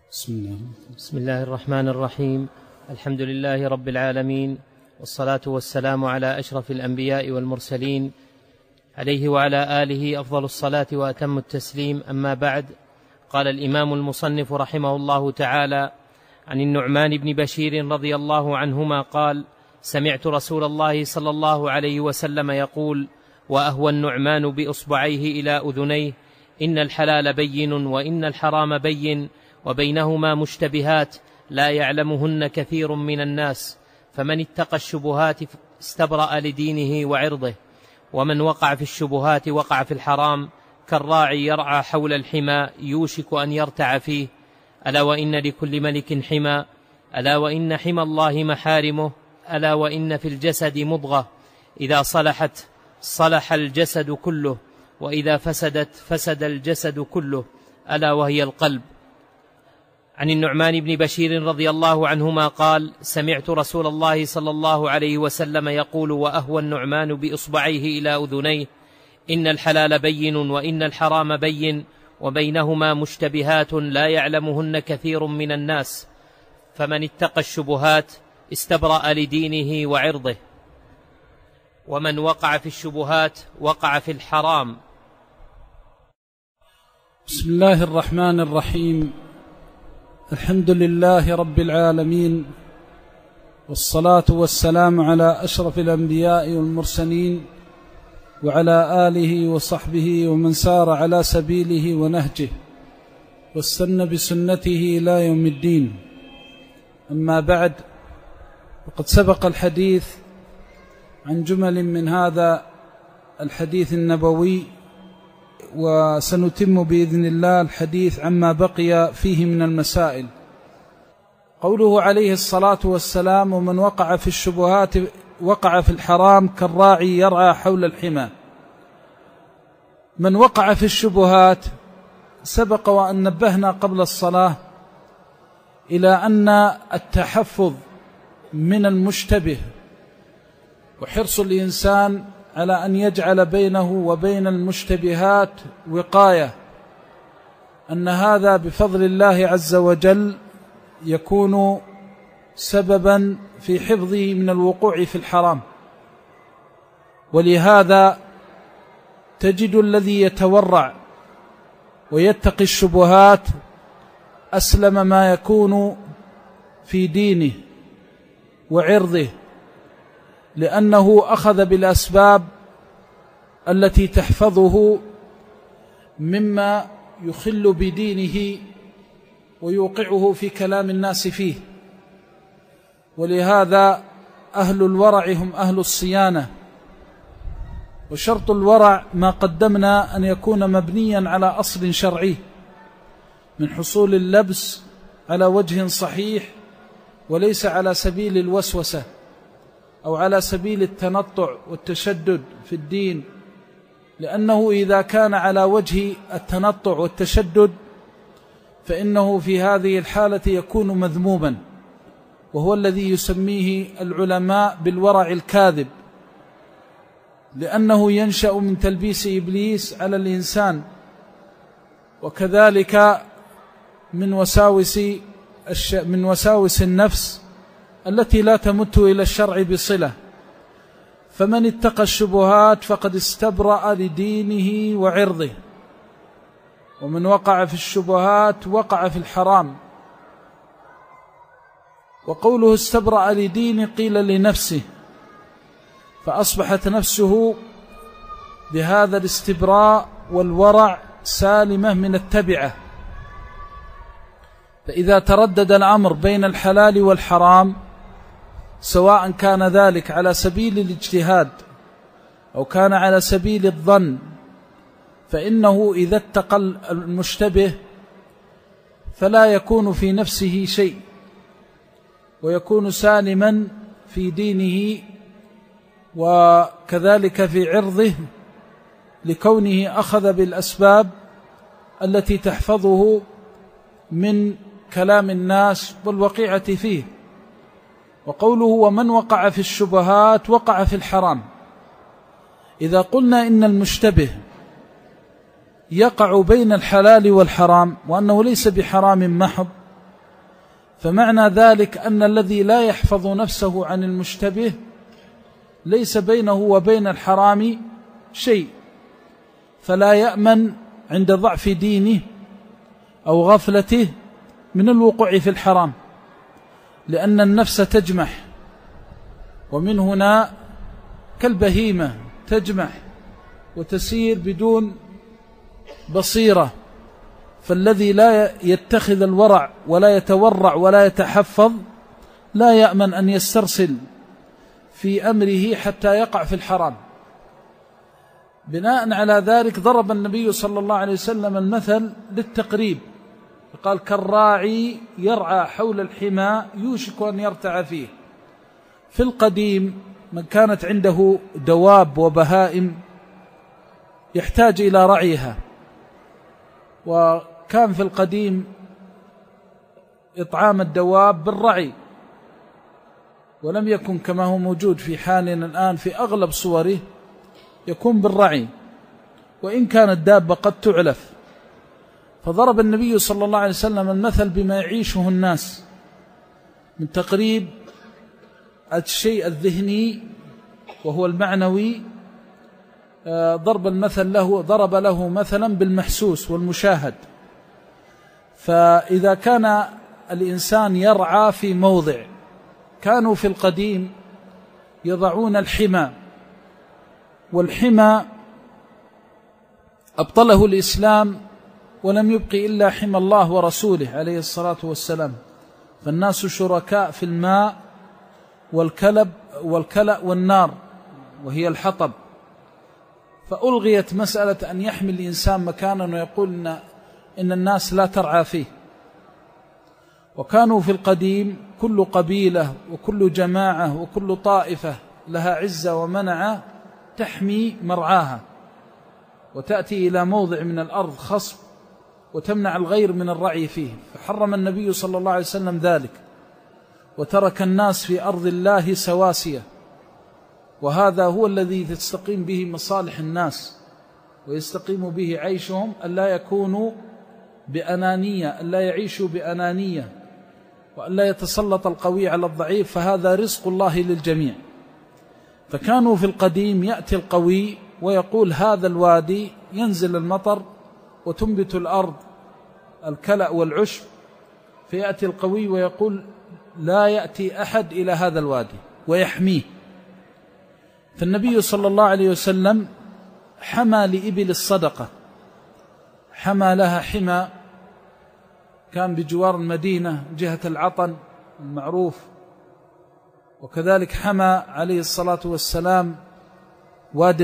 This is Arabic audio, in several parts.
بسم الله الرحمن الرحيم. الحمد لله رب العالمين، والصلاة والسلام على أشرف الأنبياء والمرسلين، عليه وعلى آله أفضل الصلاة وأتم التسليم. أما بعد، قال الإمام المصنف رحمه الله تعالى: عن النعمان بن بشير رضي الله عنهما قال: سمعت رسول الله صلى الله عليه وسلم يقول: وأهوى النعمان بإصبعيه إلى أذنيه: إن الحلال بين وإن الحرام بين وبينهما مشتبهات لا يعلمهن كثير من الناس، فمن اتقى الشبهات استبرأ لدينه وعرضه، ومن وقع في الشبهات وقع في الحرام، كالراعي يرعى حول الحمى يوشك أن يرتع فيه. ألا وإن لكل ملك حمى، ألا وإن حمى الله محارمه، ألا وإن في الجسد مضغة إذا صلحت صلح الجسد كله، وإذا فسدت فسد الجسد كله، ألا وهي القلب. عن النعمان بن بشير رضي الله عنهما قال: سمعت رسول الله صلى الله عليه وسلم يقول: وأهوى النعمان بإصبعيه إلى أذنيه: إن الحلال بين وإن الحرام بين وبينهما مشتبهات لا يعلمهن كثير من الناس، فمن اتقى الشبهات استبرأ لدينه وعرضه، ومن وقع في الشبهات وقع في الحرام. بسم الله الرحمن الرحيم. الحمد لله رب العالمين، والصلاة والسلام على أشرف الأنبياء والمرسلين، وعلى آله وصحبه ومن سار على سبيله ونهجه واستنى بسنته إلى يوم الدين. أما بعد، وقد سبق الحديث عن جمل من هذا الحديث النبوي، وسنتم بإذن الله الحديث عما بقي فيه من المسائل. قوله عليه الصلاة والسلام: ومن وقع في الشبهات وقع في الحرام كالراعي يرعى حول الحمى. من وقع في الشبهات، سبق وأن نبهنا قبل الصلاة إلى أن التحفظ من المشتبه وحرص الإنسان على أن يجعل بينه وبين المشتبهات وقاية، أن هذا بفضل الله عز وجل يكون سببا في حفظه من الوقوع في الحرام. ولهذا تجد الذي يتورع ويتقي الشبهات أسلم ما يكون في دينه وعرضه، لأنه أخذ بالأسباب التي تحفظه مما يخل بدينه ويوقعه في كلام الناس فيه. ولهذا أهل الورع هم أهل الصيانة، وشرط الورع ما قدمنا أن يكون مبنيا على أصل شرعي من حصول اللبس على وجه صحيح، وليس على سبيل الوسوسة أو على سبيل التنطع والتشدد في الدين، لأنه إذا كان على وجه التنطع والتشدد فإنه في هذه الحالة يكون مذموما، وهو الذي يسميه العلماء بالورع الكاذب، لأنه ينشأ من تلبيس إبليس على الإنسان، وكذلك من وساوس النفس التي لا تمت إلى الشرع بصلة. فمن اتقى الشبهات فقد استبرأ لدينه وعرضه، ومن وقع في الشبهات وقع في الحرام. وقوله استبرأ لدينه قيل لنفسه، فأصبحت نفسه بهذا الاستبراء والورع سالمة من التبعة. فإذا تردد الأمر بين الحلال والحرام، سواء كان ذلك على سبيل الاجتهاد أو كان على سبيل الظن، فإنه إذا اتقى المشتبه فلا يكون في نفسه شيء، ويكون سالما في دينه وكذلك في عرضه، لكونه أخذ بالأسباب التي تحفظه من كلام الناس والوقيعة فيه. وقوله ومن وقع في الشبهات وقع في الحرام، إذا قلنا إن المشتبه يقع بين الحلال والحرام، وأنه ليس بحرام محض فمعنى ذلك أن الذي لا يحفظ نفسه عن المشتبه ليس بينه وبين الحرام شيء، فلا يأمن عند ضعف دينه أو غفلته من الوقوع في الحرام، لأن النفس تجمح، ومن هنا كالبهيمة تجمح وتسير بدون بصيرة. فالذي لا يتخذ الورع ولا يتورع ولا يتحفظ لا يأمن أن يسترسل في أمره حتى يقع في الحرام. بناء على ذلك ضرب النبي صلى الله عليه وسلم المثل للتقريب، قال: كالراعي يرعى حول الحمى يوشك أن يرتع فيه. في القديم من كانت عنده دواب وبهائم يحتاج إلى رعيها، وكان في القديم إطعام الدواب بالرعي، ولم يكن كما هو موجود في حالنا الآن في أغلب صوره يكون بالرعي، وإن كانت الدابة قد تعلف. فضرب النبي صلى الله عليه وسلم المثل بما يعيشه الناس من تقريب الشيء الذهني وهو المعنوي. ضرب له مثلا بالمحسوس والمشاهد. فإذا كان الإنسان يرعى في موضع، كانوا في القديم يضعون الحمى، والحمى أبطله الإسلام ولم يبقي إلا حمى الله ورسوله عليه الصلاة والسلام. فالناس شركاء في الماء والكلأ والنار وهي الحطب، فألغيت مسألة أن يحمي الإنسان مكانا ويقول إن الناس لا ترعى فيه. وكانوا في القديم كل قبيلة وكل جماعة وكل طائفة لها عزة ومنعة تحمي مرعاها، وتأتي إلى موضع من الأرض خصب وتمنع الغير من الرعي فيه. فحرم النبي صلى الله عليه وسلم ذلك، وترك الناس في أرض الله سواسية، وهذا هو الذي تستقيم به مصالح الناس ويستقيم به عيشهم، ألا يكونوا بأنانية، ألا يعيشوا بأنانية، وألا يتسلط القوي على الضعيف، فهذا رزق الله للجميع. فكانوا في القديم يأتي القوي ويقول: هذا الوادي ينزل المطر وتنبت الأرض الكلأ والعشب، فيأتي القوي ويقول: لا يأتي أحد إلى هذا الوادي ويحميه. فالنبي صلى الله عليه وسلم حمى لإبل الصدقة، حمى لها حمى كان بجوار المدينة جهة العطن المعروف، وكذلك حمى عليه الصلاة والسلام وادي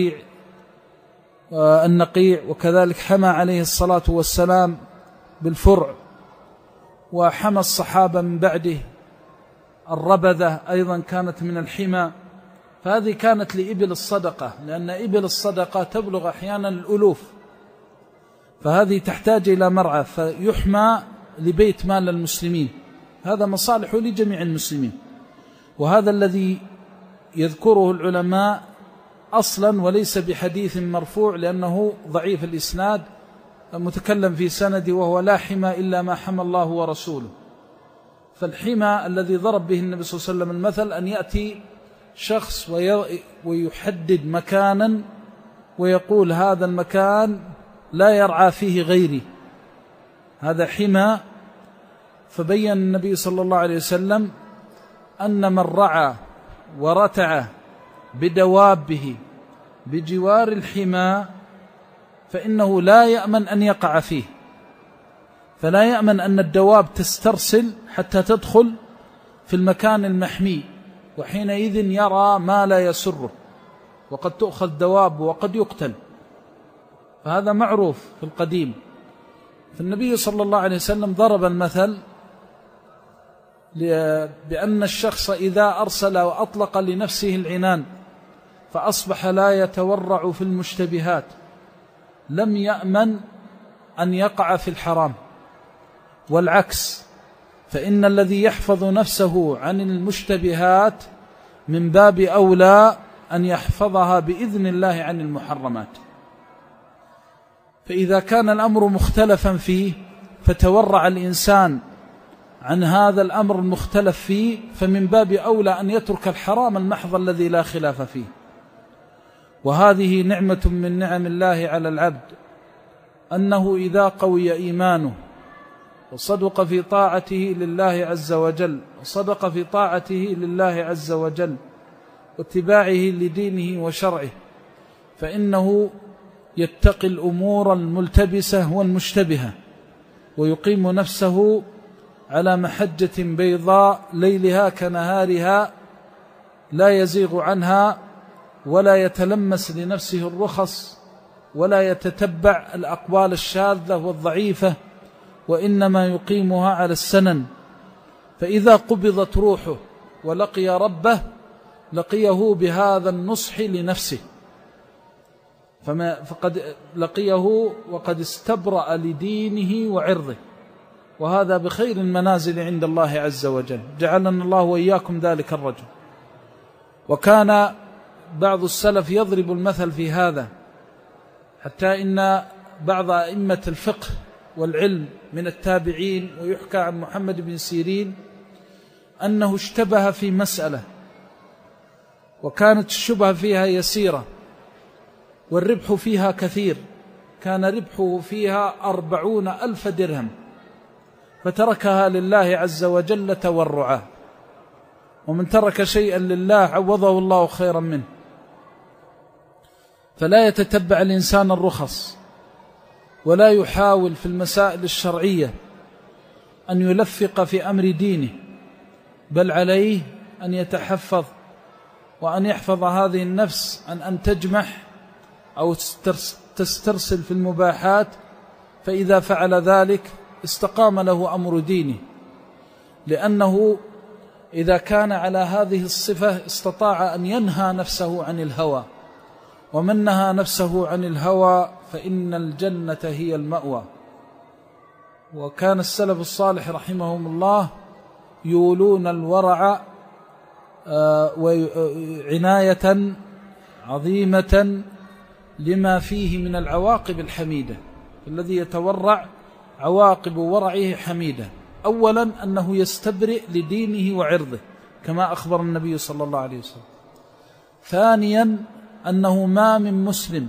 النقيع، وكذلك حمى عليه الصلاة والسلام بالفرع، وحمى الصحابة من بعده الربذة أيضا كانت من الحمى. فهذه كانت لإبل الصدقة، لأن إبل الصدقة تبلغ أحيانا الألوف، فهذه تحتاج إلى مرعى، فيحمى لبيت مال المسلمين. هذا مصالح لجميع المسلمين، وهذا الذي يذكره العلماء أصلا وليس بحديث مرفوع، لأنه ضعيف الإسناد متكلم في سندي، وهو: لا حمى إلا ما حمى الله ورسوله. فالحمى الذي ضرب به النبي صلى الله عليه وسلم المثل أن يأتي شخص ويحدد مكانا ويقول: هذا المكان لا يرعى فيه غيري، هذا حمى. فبين النبي صلى الله عليه وسلم أن من رعى ورتع بدوابه بجوار الحمى فإنه لا يأمن أن يقع فيه، فلا يأمن أن الدواب تسترسل حتى تدخل في المكان المحمي، وحينئذ يرى ما لا يسره، وقد تؤخذ دواب وقد يقتل. فهذا معروف في القديم. فالنبي صلى الله عليه وسلم ضرب المثل بأن الشخص إذا أرسل وأطلق لنفسه العنان فأصبح لا يتورع في المشتبهات لم يأمن أن يقع في الحرام، والعكس، فإن الذي يحفظ نفسه عن المشتبهات من باب أولى أن يحفظها بإذن الله عن المحرمات. فإذا كان الأمر مختلفا فيه فتورع الإنسان عن هذا الأمر المختلف فيه، فمن باب أولى أن يترك الحرام المحض الذي لا خلاف فيه. وهذه نعمة من نعم الله على العبد، أنه إذا قوي إيمانه وصدق في طاعته لله عز وجل، وصدق في طاعته لله عز وجل واتباعه لدينه وشرعه، فإنه يتقي الأمور الملتبسة والمشتبهة، ويقيم نفسه على محجة بيضاء ليلها كنهارها، لا يزيغ عنها ولا يتلمس لنفسه الرخص، ولا يتتبع الأقوال الشاذة والضعيفة، وإنما يقيمها على السنن. فإذا قبضت روحه ولقي ربه لقيه بهذا النصح لنفسه، فقد لقيه وقد استبرأ لدينه وعرضه، وهذا بخير المنازل عند الله عز وجل، جعلنا الله وإياكم ذلك الرجل. وكان بعض السلف يضرب المثل في هذا، حتى إن بعض أئمة الفقه والعلم من التابعين، ويحكى عن محمد بن سيرين أنه اشتبه في مسألة، وكانت الشبهة فيها يسيرة والربح فيها كثير، كان ربحه فيها 40,000 درهم، فتركها لله عز وجل تورعا. ومن ترك شيئا لله عوضه الله خيرا منه. فلا يتتبع الإنسان الرخص، ولا يحاول في المسائل الشرعية أن يلفق في أمر دينه، بل عليه أن يتحفظ وأن يحفظ هذه النفس عن أن تجمح أو تسترسل في المباحات، فإذا فعل ذلك استقام له أمر دينه، لأنه إذا كان على هذه الصفة استطاع أن ينهى نفسه عن الهوى، ومن نهى نفسه عن الهوى فإن الجنة هي المأوى. وكان السلف الصالح رحمهم الله يولون الورع عناية عظيمة لما فيه من العواقب الحميدة. الذي يتورع عواقب ورعه حميدة. أولا أنه يستبرئ لدينه وعرضه كما أخبر النبي صلى الله عليه وسلم. ثانيا أنه ما من مسلم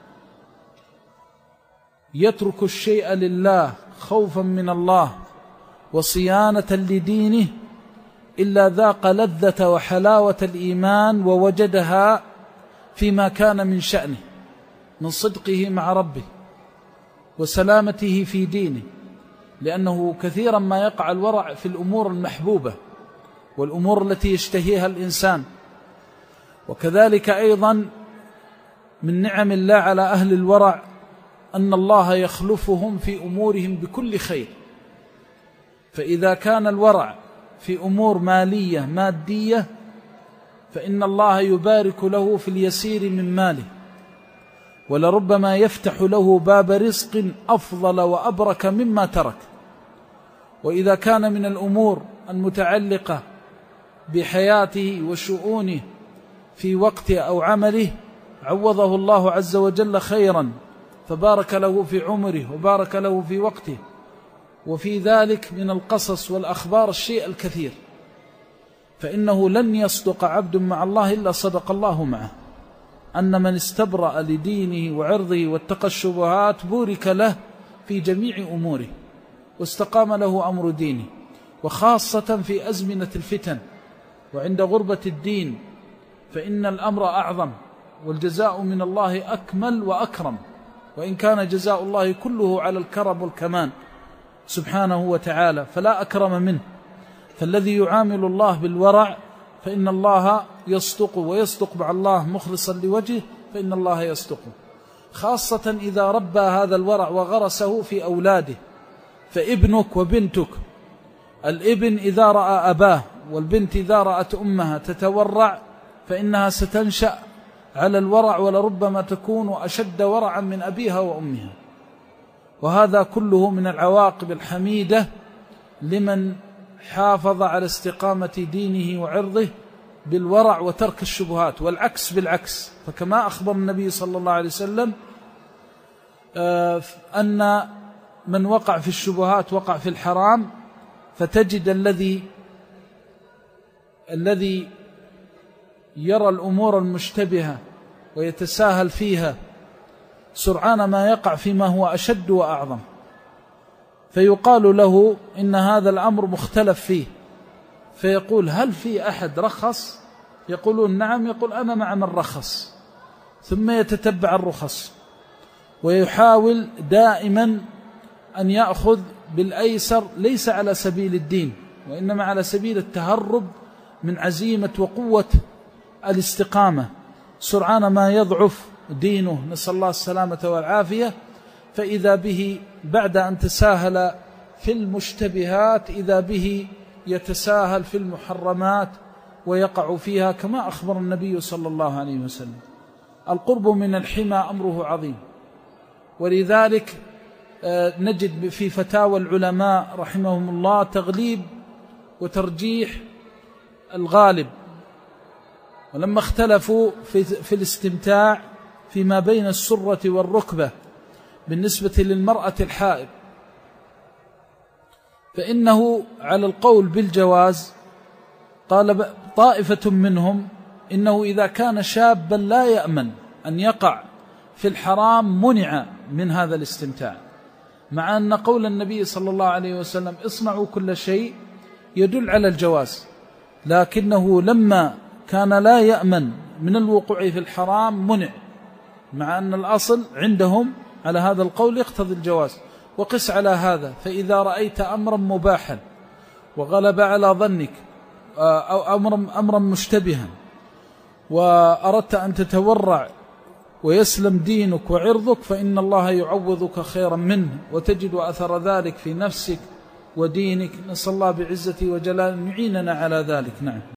يترك الشيء لله خوفا من الله وصيانة لدينه إلا ذاق لذة وحلاوة الإيمان، ووجدها فيما كان من شأنه من صدقه مع ربه وسلامته في دينه، لأنه كثيرا ما يقع الورع في الأمور المحبوبة والأمور التي يشتهيها الإنسان. وكذلك أيضا من نعم الله على أهل الورع أن الله يخلفهم في أمورهم بكل خير. فإذا كان الورع في أمور مالية مادية فإن الله يبارك له في اليسير من ماله، ولربما يفتح له باب رزق أفضل وأبرك مما ترك. وإذا كان من الأمور المتعلقة بحياته وشؤونه في وقته أو عمله عوضه الله عز وجل خيرا، فبارك له في عمره وبارك له في وقته. وفي ذلك من القصص والأخبار الشيء الكثير، فإنه لن يصدق عبد مع الله إلا صدق الله معه. أن من استبرأ لدينه وعرضه واتقى الشبهات بورك له في جميع أموره واستقام له أمر دينه، وخاصة في أزمنة الفتن وعند غربة الدين، فإن الأمر أعظم والجزاء من الله أكمل وأكرم، وإن كان جزاء الله كله على الكرم والكمان سبحانه وتعالى فلا أكرم منه. فالذي يعامل الله بالورع فإن الله يصدق، ويصدق مع الله مخلصا لوجهه فإن الله يصدقه، خاصة إذا ربى هذا الورع وغرسه في أولاده. فابنك وبنتك، الابن إذا رأى أباه والبنت إذا رأت أمها تتورع فإنها ستنشأ على الورع، ولربما تكون أشد ورعا من أبيها وأمها. وهذا كله من العواقب الحميدة لمن حافظ على استقامة دينه وعرضه بالورع وترك الشبهات. والعكس بالعكس، فكما أخبر النبي صلى الله عليه وسلم أن من وقع في الشبهات وقع في الحرام، فتجد الذي يرى الأمور المشتبهة ويتساهل فيها سرعان ما يقع فيما هو أشد وأعظم، فيقال له إن هذا الأمر مختلف فيه، فيقول هل في أحد رخص؟ يقولون نعم، يقول أنا مع من رخص، ثم يتتبع الرخص ويحاول دائما أن يأخذ بالأيسر، ليس على سبيل الدين وإنما على سبيل التهرب من عزيمة وقوة الاستقامة. سرعان ما يضعف دينه، نسأل الله السلامة والعافية، فإذا به بعد أن تساهل في المشتبهات إذا به يتساهل في المحرمات ويقع فيها، كما أخبر النبي صلى الله عليه وسلم: القرب من الحمى أمره عظيم. ولذلك نجد في فتاوى العلماء رحمهم الله تغليب وترجيح الغالب، ولما اختلفوا في الاستمتاع فيما بين السرة والركبة بالنسبة للمرأة الحائض، فإنه على القول بالجواز قال طائفة منهم إنه إذا كان شابا لا يأمن أن يقع في الحرام منع من هذا الاستمتاع، مع أن قول النبي صلى الله عليه وسلم اصنعوا كل شيء يدل على الجواز، لكنه لما كان لا يأمن من الوقوع في الحرام منع، مع أن الأصل عندهم على هذا القول يقتضي الجواز. وقس على هذا، فإذا رأيت أمرا مباحا وغلب على ظنك أو أمرا مشتبها وأردت أن تتورع ويسلم دينك وعرضك، فإن الله يعوضك خيرا منه وتجد أثر ذلك في نفسك ودينك. نسأل الله بعزته وجلاله أن يعيننا على ذلك. نعم.